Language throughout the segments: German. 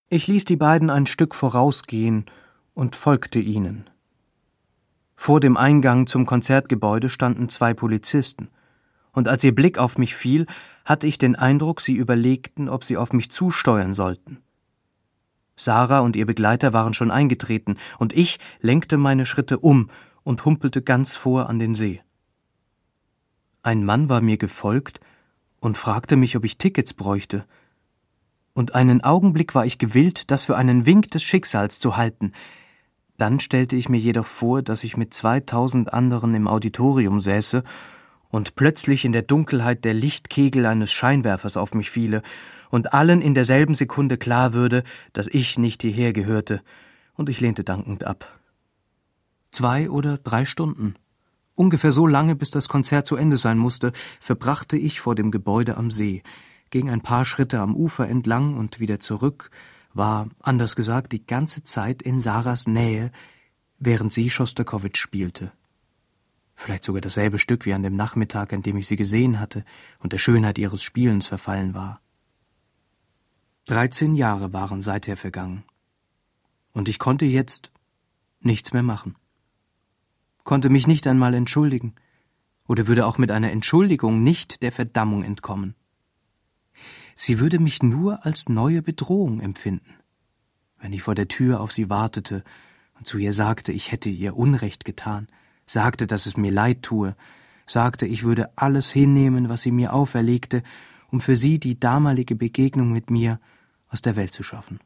Ich ließ die beiden ein Stück vorausgehen und folgte ihnen. Vor dem Eingang zum Konzertgebäude standen 2 Polizisten, und als ihr Blick auf mich fiel, hatte ich den Eindruck, sie überlegten, ob sie auf mich zusteuern sollten. Sarah und ihr Begleiter waren schon eingetreten, und ich lenkte meine Schritte um und humpelte ganz vor an den See. Ein Mann war mir gefolgt und fragte mich, ob ich Tickets bräuchte. Und einen Augenblick war ich gewillt, das für einen Wink des Schicksals zu halten. Dann stellte ich mir jedoch vor, dass ich mit 2000 anderen im Auditorium säße und plötzlich in der Dunkelheit der Lichtkegel eines Scheinwerfers auf mich fiele und allen in derselben Sekunde klar würde, dass ich nicht hierher gehörte, und ich lehnte dankend ab. 2 oder 3 Stunden, ungefähr so lange, bis das Konzert zu Ende sein musste, verbrachte ich vor dem Gebäude am See, ging ein paar Schritte am Ufer entlang und wieder zurück, war, anders gesagt, die ganze Zeit in Sarahs Nähe, während sie Schostakowitsch spielte. Vielleicht sogar dasselbe Stück wie an dem Nachmittag, an dem ich sie gesehen hatte und der Schönheit ihres Spielens verfallen war. 13 Jahre waren seither vergangen. Und ich konnte jetzt nichts mehr machen. Konnte mich nicht einmal entschuldigen oder würde auch mit einer Entschuldigung nicht der Verdammung entkommen. Sie würde mich nur als neue Bedrohung empfinden, wenn ich vor der Tür auf sie wartete und zu ihr sagte, ich hätte ihr Unrecht getan, sagte, dass es mir leid tue, sagte, ich würde alles hinnehmen, was sie mir auferlegte, um für sie die damalige Begegnung mit mir aus der Welt zu schaffen.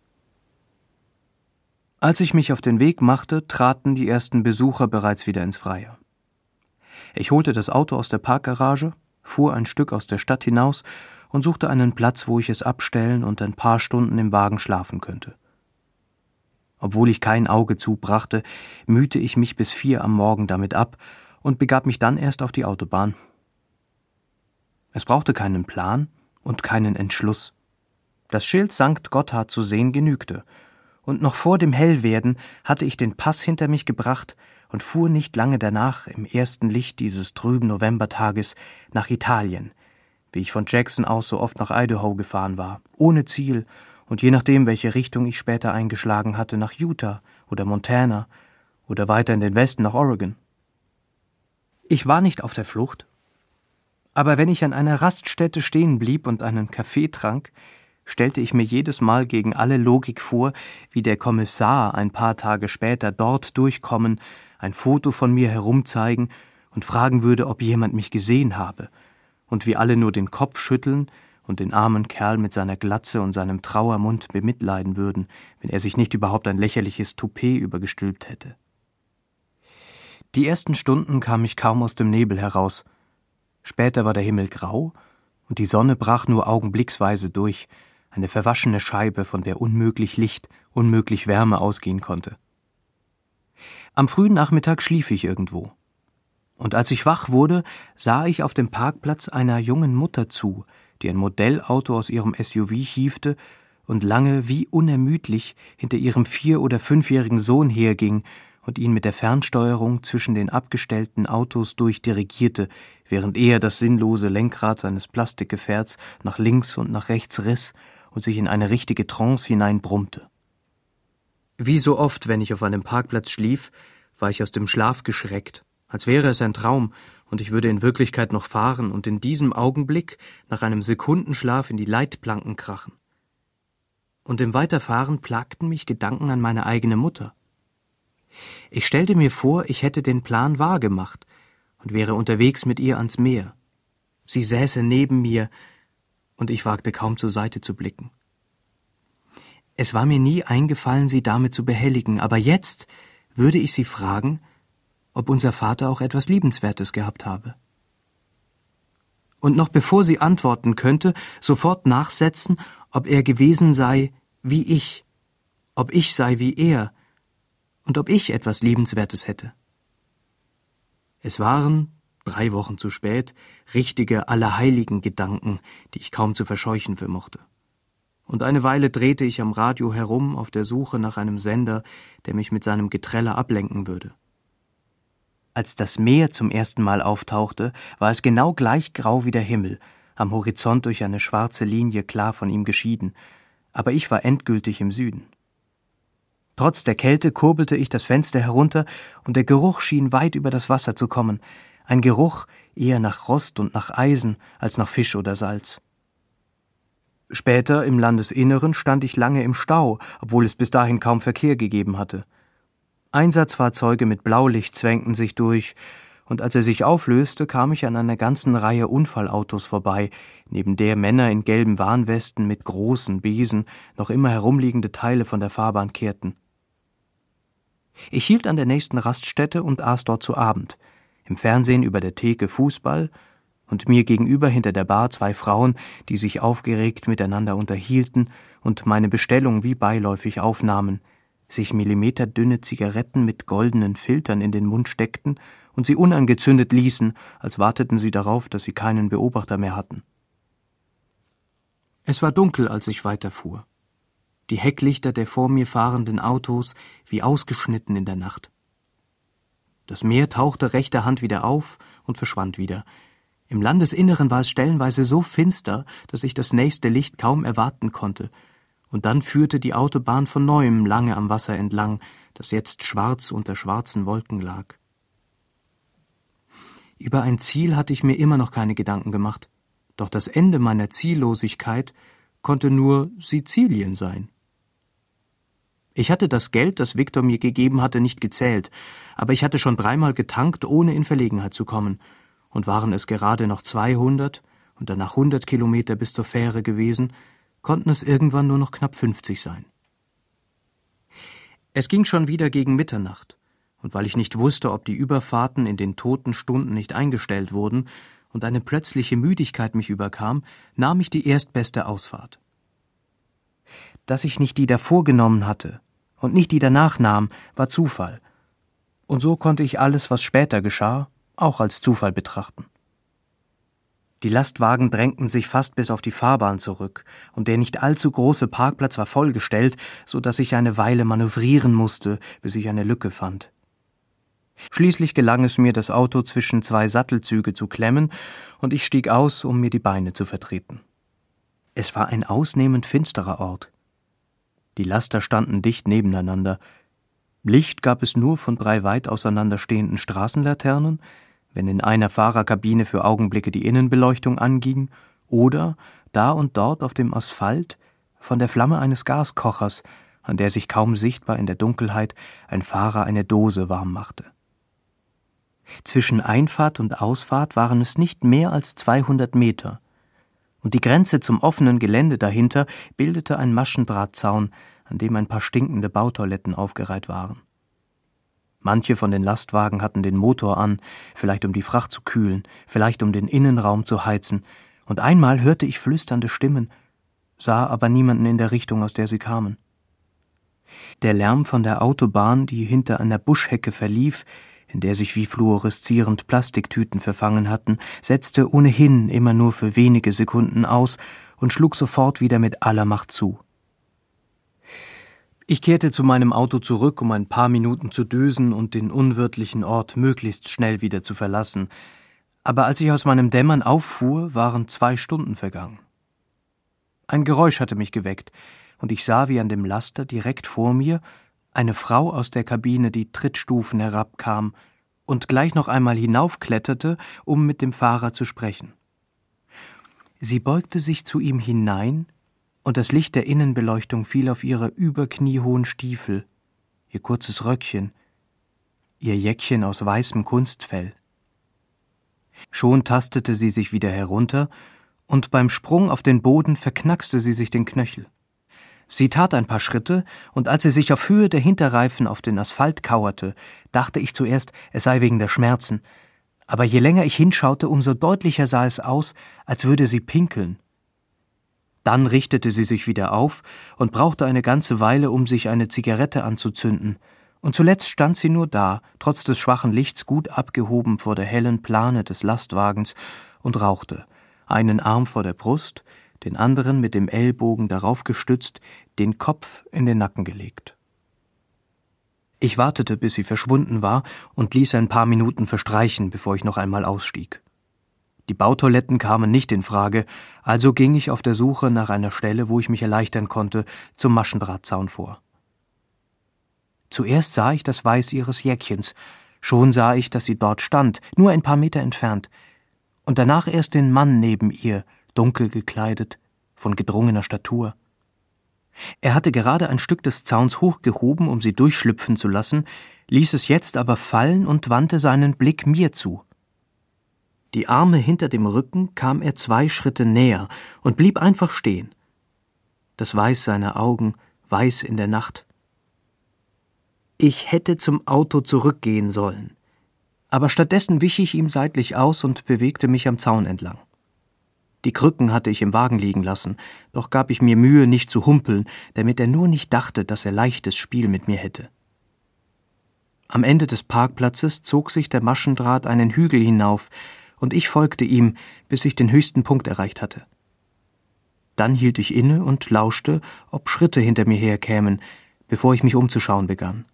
Als ich mich auf den Weg machte, traten die ersten Besucher bereits wieder ins Freie. Ich holte das Auto aus der Parkgarage, fuhr ein Stück aus der Stadt hinaus und suchte einen Platz, wo ich es abstellen und ein paar Stunden im Wagen schlafen könnte. Obwohl ich kein Auge zubrachte, mühte ich mich bis 4 am Morgen damit ab und begab mich dann erst auf die Autobahn. Es brauchte keinen Plan und keinen Entschluss. Das Schild St. Gotthard zu sehen genügte, und noch vor dem Hellwerden hatte ich den Pass hinter mich gebracht und fuhr nicht lange danach im ersten Licht dieses trüben Novembertages nach Italien, wie ich von Jackson aus so oft nach Idaho gefahren war, ohne Ziel und je nachdem, welche Richtung ich später eingeschlagen hatte, nach Utah oder Montana oder weiter in den Westen nach Oregon. Ich war nicht auf der Flucht, aber wenn ich an einer Raststätte stehen blieb und einen Kaffee trank, stellte ich mir jedes Mal gegen alle Logik vor, wie der Kommissar ein paar Tage später dort durchkommen, ein Foto von mir herumzeigen und fragen würde, ob jemand mich gesehen habe, und wie alle nur den Kopf schütteln und den armen Kerl mit seiner Glatze und seinem Trauermund bemitleiden würden, wenn er sich nicht überhaupt ein lächerliches Toupet übergestülpt hätte. Die ersten Stunden kam ich kaum aus dem Nebel heraus. Später war der Himmel grau und die Sonne brach nur augenblicksweise durch, eine verwaschene Scheibe, von der unmöglich Licht, unmöglich Wärme ausgehen konnte. Am frühen Nachmittag schlief ich irgendwo. Und als ich wach wurde, sah ich auf dem Parkplatz einer jungen Mutter zu, die ein Modellauto aus ihrem SUV hiefte und lange wie unermüdlich hinter ihrem 4- oder 5-jährigen Sohn herging und ihn mit der Fernsteuerung zwischen den abgestellten Autos durchdirigierte, während er das sinnlose Lenkrad seines Plastikgefährts nach links und nach rechts riss und sich in eine richtige Trance hineinbrummte. Wie so oft, wenn ich auf einem Parkplatz schlief, war ich aus dem Schlaf geschreckt, als wäre es ein Traum und ich würde in Wirklichkeit noch fahren und in diesem Augenblick nach einem Sekundenschlaf in die Leitplanken krachen. Und im Weiterfahren plagten mich Gedanken an meine eigene Mutter. Ich stellte mir vor, ich hätte den Plan wahrgemacht und wäre unterwegs mit ihr ans Meer. Sie säße neben mir, und ich wagte kaum zur Seite zu blicken. Es war mir nie eingefallen, sie damit zu behelligen, aber jetzt würde ich sie fragen, ob unser Vater auch etwas Liebenswertes gehabt habe. Und noch bevor sie antworten könnte, sofort nachsetzen, ob er gewesen sei wie ich, ob ich sei wie er und ob ich etwas Liebenswertes hätte. Es waren 3 Wochen zu spät, richtige Allerheiligen-Gedanken, die ich kaum zu verscheuchen vermochte. Und eine Weile drehte ich am Radio herum auf der Suche nach einem Sender, der mich mit seinem Geträller ablenken würde. Als das Meer zum ersten Mal auftauchte, war es genau gleich grau wie der Himmel, am Horizont durch eine schwarze Linie klar von ihm geschieden, Aber ich war endgültig im Süden. Trotz der Kälte kurbelte ich das Fenster herunter, und der Geruch schien weit über das Wasser zu kommen. Ein Geruch eher nach Rost und nach Eisen als nach Fisch oder Salz. Später im Landesinneren stand ich lange im Stau, obwohl es bis dahin kaum Verkehr gegeben hatte. Einsatzfahrzeuge mit Blaulicht zwängten sich durch, und als er sich auflöste, kam ich an einer ganzen Reihe Unfallautos vorbei, neben der Männer in gelben Warnwesten mit großen Besen noch immer herumliegende Teile von der Fahrbahn kehrten. Ich hielt an der nächsten Raststätte und aß dort zu Abend. Im Fernsehen über der Theke Fußball und mir gegenüber hinter der Bar 2 Frauen, die sich aufgeregt miteinander unterhielten und meine Bestellung wie beiläufig aufnahmen, sich millimeterdünne Zigaretten mit goldenen Filtern in den Mund steckten und sie unangezündet ließen, als warteten sie darauf, dass sie keinen Beobachter mehr hatten. Es war dunkel, als ich weiterfuhr. Die Hecklichter der vor mir fahrenden Autos wie ausgeschnitten in der Nacht. Das Meer tauchte rechter Hand wieder auf und verschwand wieder. Im Landesinneren war es stellenweise so finster, dass ich das nächste Licht kaum erwarten konnte, und dann führte die Autobahn von neuem lange am Wasser entlang, das jetzt schwarz unter schwarzen Wolken lag. Über ein Ziel hatte ich mir immer noch keine Gedanken gemacht, doch das Ende meiner Ziellosigkeit konnte nur Sizilien sein. Ich hatte das Geld, das Viktor mir gegeben hatte, nicht gezählt, aber ich hatte schon 3-mal getankt, ohne in Verlegenheit zu kommen, und waren es gerade noch 200 und danach 100 Kilometer bis zur Fähre gewesen, konnten es irgendwann nur noch knapp 50 sein. Es ging schon wieder gegen Mitternacht, und weil ich nicht wusste, ob die Überfahrten in den toten Stunden nicht eingestellt wurden und eine plötzliche Müdigkeit mich überkam, nahm ich die erstbeste Ausfahrt. Dass ich nicht die davor genommen hatte und nicht die danach nahm, war Zufall. Und so konnte ich alles, was später geschah, auch als Zufall betrachten. Die Lastwagen drängten sich fast bis auf die Fahrbahn zurück, und der nicht allzu große Parkplatz war vollgestellt, so dass ich eine Weile manövrieren musste, bis ich eine Lücke fand. Schließlich gelang es mir, das Auto zwischen 2 Sattelzüge zu klemmen, und ich stieg aus, um mir die Beine zu vertreten. Es war ein ausnehmend finsterer Ort. Die Laster standen dicht nebeneinander. Licht gab es nur von 3 weit auseinanderstehenden Straßenlaternen, wenn in einer Fahrerkabine für Augenblicke die Innenbeleuchtung anging, oder, da und dort auf dem Asphalt, von der Flamme eines Gaskochers, an der sich kaum sichtbar in der Dunkelheit ein Fahrer eine Dose warm machte. Zwischen Einfahrt und Ausfahrt waren es nicht mehr als 200 Meter, und die Grenze zum offenen Gelände dahinter bildete ein Maschendrahtzaun, an dem ein paar stinkende Bautoiletten aufgereiht waren. Manche von den Lastwagen hatten den Motor an, vielleicht um die Fracht zu kühlen, vielleicht um den Innenraum zu heizen, und einmal hörte ich flüsternde Stimmen, sah aber niemanden in der Richtung, aus der sie kamen. Der Lärm von der Autobahn, die hinter einer Buschhecke verlief, in der sich wie fluoreszierend Plastiktüten verfangen hatten, setzte ohnehin immer nur für wenige Sekunden aus und schlug sofort wieder mit aller Macht zu. Ich kehrte zu meinem Auto zurück, um ein paar Minuten zu dösen und den unwirtlichen Ort möglichst schnell wieder zu verlassen. Aber als ich aus meinem Dämmern auffuhr, waren 2 Stunden vergangen. Ein Geräusch hatte mich geweckt, und ich sah, wie an dem Laster direkt vor mir eine Frau aus der Kabine die Trittstufen herabkam und gleich noch einmal hinaufkletterte, um mit dem Fahrer zu sprechen. Sie beugte sich zu ihm hinein, und das Licht der Innenbeleuchtung fiel auf ihre überkniehohen Stiefel, ihr kurzes Röckchen, ihr Jäckchen aus weißem Kunstfell. Schon tastete sie sich wieder herunter, und beim Sprung auf den Boden verknackste sie sich den Knöchel. Sie tat ein paar Schritte, und als sie sich auf Höhe der Hinterreifen auf den Asphalt kauerte, dachte ich zuerst, es sei wegen der Schmerzen, aber je länger ich hinschaute, umso deutlicher sah es aus, als würde sie pinkeln. Dann richtete sie sich wieder auf und brauchte eine ganze Weile, um sich eine Zigarette anzuzünden, und zuletzt stand sie nur da, trotz des schwachen Lichts gut abgehoben vor der hellen Plane des Lastwagens, und rauchte, einen Arm vor der Brust, den anderen mit dem Ellbogen darauf gestützt, den Kopf in den Nacken gelegt. Ich wartete, bis sie verschwunden war, und ließ ein paar Minuten verstreichen, bevor ich noch einmal ausstieg. Die Bautoiletten kamen nicht in Frage, also ging ich auf der Suche nach einer Stelle, wo ich mich erleichtern konnte, zum Maschendrahtzaun vor. Zuerst sah ich das Weiß ihres Jäckchens, schon sah ich, dass sie dort stand, nur ein paar Meter entfernt, und danach erst den Mann neben ihr, dunkel gekleidet, von gedrungener Statur. Er hatte gerade ein Stück des Zauns hochgehoben, um sie durchschlüpfen zu lassen, ließ es jetzt aber fallen und wandte seinen Blick mir zu. Die Arme hinter dem Rücken kam er 2 Schritte näher und blieb einfach stehen. Das Weiß seiner Augen, weiß in der Nacht. Ich hätte zum Auto zurückgehen sollen, aber stattdessen wich ich ihm seitlich aus und bewegte mich am Zaun entlang. Die Krücken hatte ich im Wagen liegen lassen, doch gab ich mir Mühe, nicht zu humpeln, damit er nur nicht dachte, dass er leichtes Spiel mit mir hätte. Am Ende des Parkplatzes zog sich der Maschendraht einen Hügel hinauf, und ich folgte ihm, bis ich den höchsten Punkt erreicht hatte. Dann hielt ich inne und lauschte, ob Schritte hinter mir herkämen, bevor ich mich umzuschauen begann.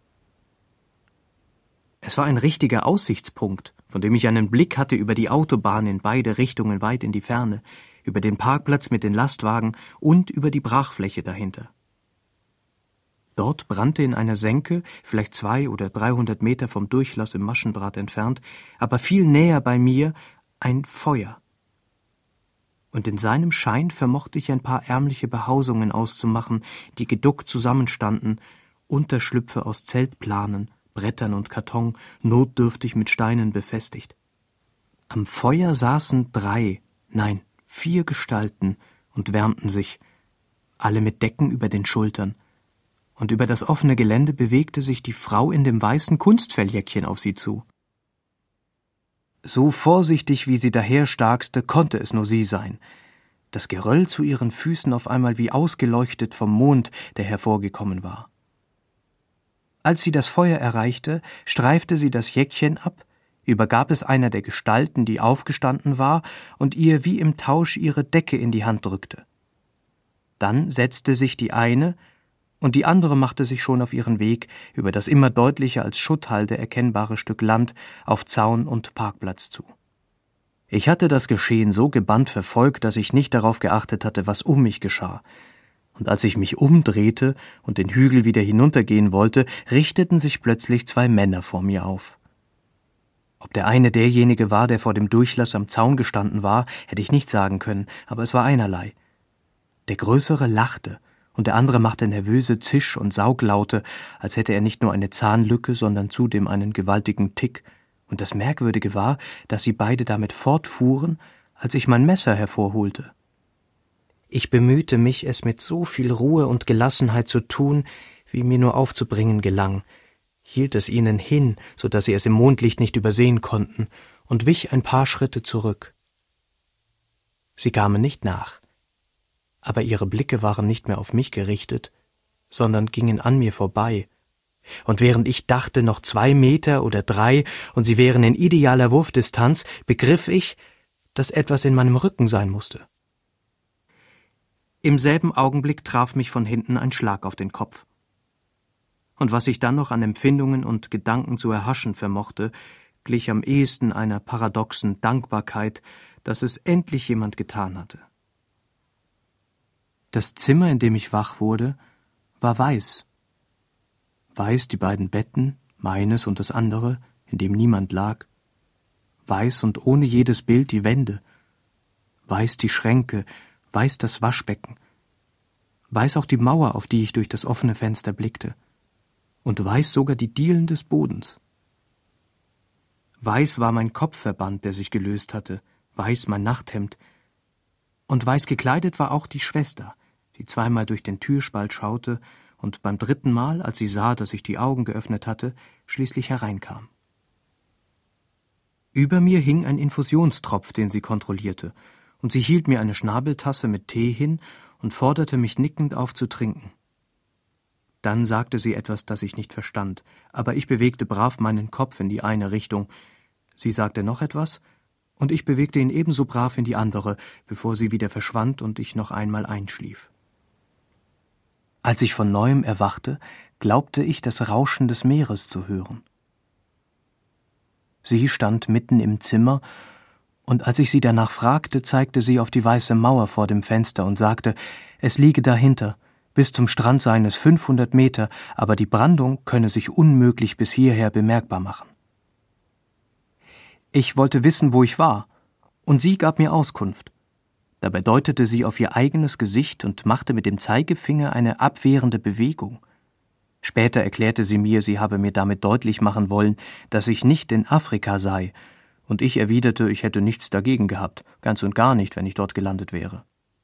Es war ein richtiger Aussichtspunkt, von dem ich einen Blick hatte über die Autobahn in beide Richtungen weit in die Ferne, über den Parkplatz mit den Lastwagen und über die Brachfläche dahinter. Dort brannte in einer Senke, vielleicht 200 oder 300 Meter vom Durchlass im Maschendraht entfernt, aber viel näher bei mir, ein Feuer. Und in seinem Schein vermochte ich ein paar ärmliche Behausungen auszumachen, die geduckt zusammenstanden, Unterschlüpfe aus Zeltplanen, Brettern und Karton, notdürftig mit Steinen befestigt. Am Feuer saßen 4 Gestalten und wärmten sich, alle mit Decken über den Schultern, und über das offene Gelände bewegte sich die Frau in dem weißen Kunstfelljäckchen auf sie zu. So vorsichtig, wie sie daherstarkste, konnte es nur sie sein. Das Geröll zu ihren Füßen auf einmal wie ausgeleuchtet vom Mond, der hervorgekommen war. Als sie das Feuer erreichte, streifte sie das Jäckchen ab, übergab es einer der Gestalten, die aufgestanden war, und ihr wie im Tausch ihre Decke in die Hand drückte. Dann setzte sich die eine, und die andere machte sich schon auf ihren Weg über das immer deutlicher als Schutthalde erkennbare Stück Land auf Zaun und Parkplatz zu. Ich hatte das Geschehen so gebannt verfolgt, dass ich nicht darauf geachtet hatte, was um mich geschah. Und als ich mich umdrehte und den Hügel wieder hinuntergehen wollte, richteten sich plötzlich 2 Männer vor mir auf. Ob der eine derjenige war, der vor dem Durchlass am Zaun gestanden war, hätte ich nicht sagen können, aber es war einerlei. Der Größere lachte, und der andere machte nervöse Zisch- und Sauglaute, als hätte er nicht nur eine Zahnlücke, sondern zudem einen gewaltigen Tick, und das Merkwürdige war, dass sie beide damit fortfuhren, als ich mein Messer hervorholte. Ich bemühte mich, es mit so viel Ruhe und Gelassenheit zu tun, wie mir nur aufzubringen gelang, hielt es ihnen hin, so dass sie es im Mondlicht nicht übersehen konnten, und wich ein paar Schritte zurück. Sie kamen nicht nach, aber ihre Blicke waren nicht mehr auf mich gerichtet, sondern gingen an mir vorbei, und während ich dachte, noch 2 Meter oder 3, und sie wären in idealer Wurfdistanz, begriff ich, dass etwas in meinem Rücken sein musste. Im selben Augenblick traf mich von hinten ein Schlag auf den Kopf. Und was ich dann noch an Empfindungen und Gedanken zu erhaschen vermochte, glich am ehesten einer paradoxen Dankbarkeit, dass es endlich jemand getan hatte. Das Zimmer, in dem ich wach wurde, war weiß. Weiß die beiden Betten, meines und das andere, in dem niemand lag. Weiß und ohne jedes Bild die Wände. Weiß die Schränke, weiß das Waschbecken. Weiß auch die Mauer, auf die ich durch das offene Fenster blickte. Und weiß sogar die Dielen des Bodens. Weiß war mein Kopfverband, der sich gelöst hatte, weiß mein Nachthemd. Und weiß gekleidet war auch die Schwester, die 2-mal durch den Türspalt schaute und beim 3. Mal, als sie sah, dass ich die Augen geöffnet hatte, schließlich hereinkam. Über mir hing ein Infusionstropf, den sie kontrollierte, und sie hielt mir eine Schnabeltasse mit Tee hin und forderte mich nickend auf zu trinken. Dann sagte sie etwas, das ich nicht verstand, aber ich bewegte brav meinen Kopf in die eine Richtung. Sie sagte noch etwas, und ich bewegte ihn ebenso brav in die andere, bevor sie wieder verschwand und ich noch einmal einschlief. Als ich von neuem erwachte, glaubte ich, das Rauschen des Meeres zu hören. Sie stand mitten im Zimmer, Und als ich sie danach fragte, zeigte sie auf die weiße Mauer vor dem Fenster und sagte, es liege dahinter, bis zum Strand seien es 500 Meter, aber die Brandung könne sich unmöglich bis hierher bemerkbar machen. Ich wollte wissen, wo ich war, und sie gab mir Auskunft. Dabei deutete sie auf ihr eigenes Gesicht und machte mit dem Zeigefinger eine abwehrende Bewegung. Später erklärte sie mir, sie habe mir damit deutlich machen wollen, dass ich nicht in Afrika sei, und ich erwiderte, ich hätte nichts dagegen gehabt, ganz und gar nicht, wenn ich dort gelandet wäre.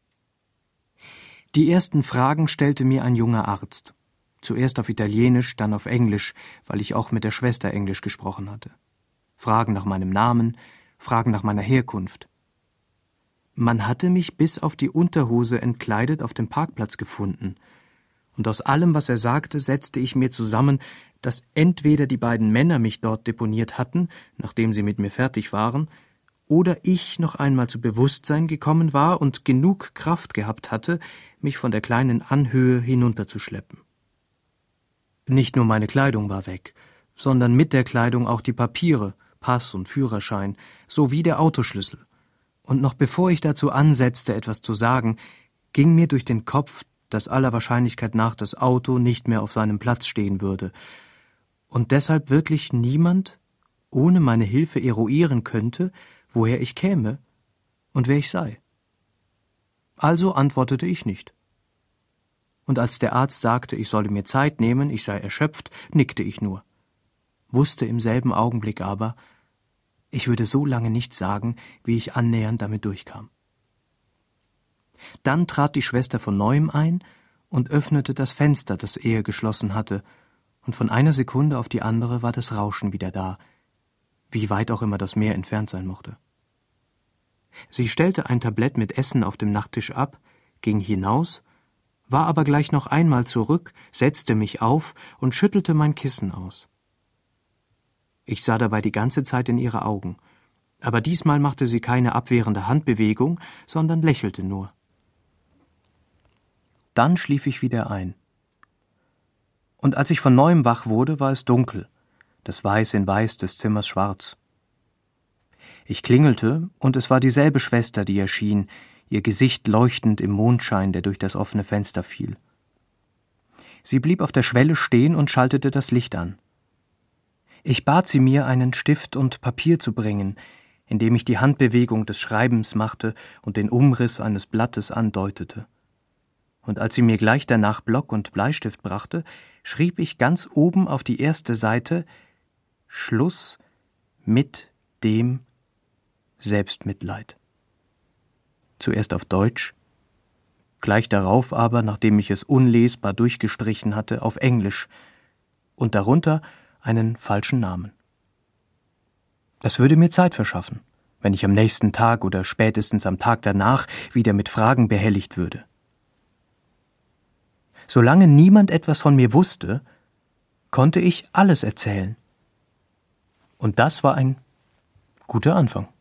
Die ersten Fragen stellte mir ein junger Arzt. Zuerst auf Italienisch, dann auf Englisch, weil ich auch mit der Schwester Englisch gesprochen hatte. Fragen nach meinem Namen, Fragen nach meiner Herkunft. Man hatte mich bis auf die Unterhose entkleidet auf dem Parkplatz gefunden, und aus allem, was er sagte, setzte ich mir zusammen, dass entweder die beiden Männer mich dort deponiert hatten, nachdem sie mit mir fertig waren, oder ich noch einmal zu Bewusstsein gekommen war und genug Kraft gehabt hatte, mich von der kleinen Anhöhe hinunterzuschleppen. Nicht nur meine Kleidung war weg, sondern mit der Kleidung auch die Papiere, Pass und Führerschein, sowie der Autoschlüssel. Und noch bevor ich dazu ansetzte, etwas zu sagen, ging mir durch den Kopf, dass aller Wahrscheinlichkeit nach das Auto nicht mehr auf seinem Platz stehen würde und deshalb wirklich niemand ohne meine Hilfe eruieren könnte, woher ich käme und wer ich sei. Also antwortete ich nicht. Und als der Arzt sagte, ich solle mir Zeit nehmen, ich sei erschöpft, nickte ich nur, wusste im selben Augenblick aber, ich würde so lange nichts sagen, wie ich annähernd damit durchkam. Dann trat die Schwester von neuem ein und öffnete das Fenster, das er geschlossen hatte, und von einer Sekunde auf die andere war das Rauschen wieder da, wie weit auch immer das Meer entfernt sein mochte. Sie stellte ein Tablett mit Essen auf dem Nachttisch ab, ging hinaus, war aber gleich noch einmal zurück, setzte mich auf und schüttelte mein Kissen aus. Ich sah dabei die ganze Zeit in ihre Augen, aber diesmal machte sie keine abwehrende Handbewegung, sondern lächelte nur. Dann schlief ich wieder ein. Und als ich von neuem wach wurde, war es dunkel, das Weiß in Weiß des Zimmers schwarz. Ich klingelte, und es war dieselbe Schwester, die erschien, ihr Gesicht leuchtend im Mondschein, der durch das offene Fenster fiel. Sie blieb auf der Schwelle stehen und schaltete das Licht an. Ich bat sie, mir einen Stift und Papier zu bringen, indem ich die Handbewegung des Schreibens machte und den Umriss eines Blattes andeutete. Und als sie mir gleich danach Block und Bleistift brachte, schrieb ich ganz oben auf die erste Seite Schluss mit dem Selbstmitleid. Zuerst auf Deutsch, gleich darauf aber, nachdem ich es unlesbar durchgestrichen hatte, auf Englisch und darunter einen falschen Namen. Das würde mir Zeit verschaffen, wenn ich am nächsten Tag oder spätestens am Tag danach wieder mit Fragen behelligt würde. Solange niemand etwas von mir wusste, konnte ich alles erzählen. Und das war ein guter Anfang.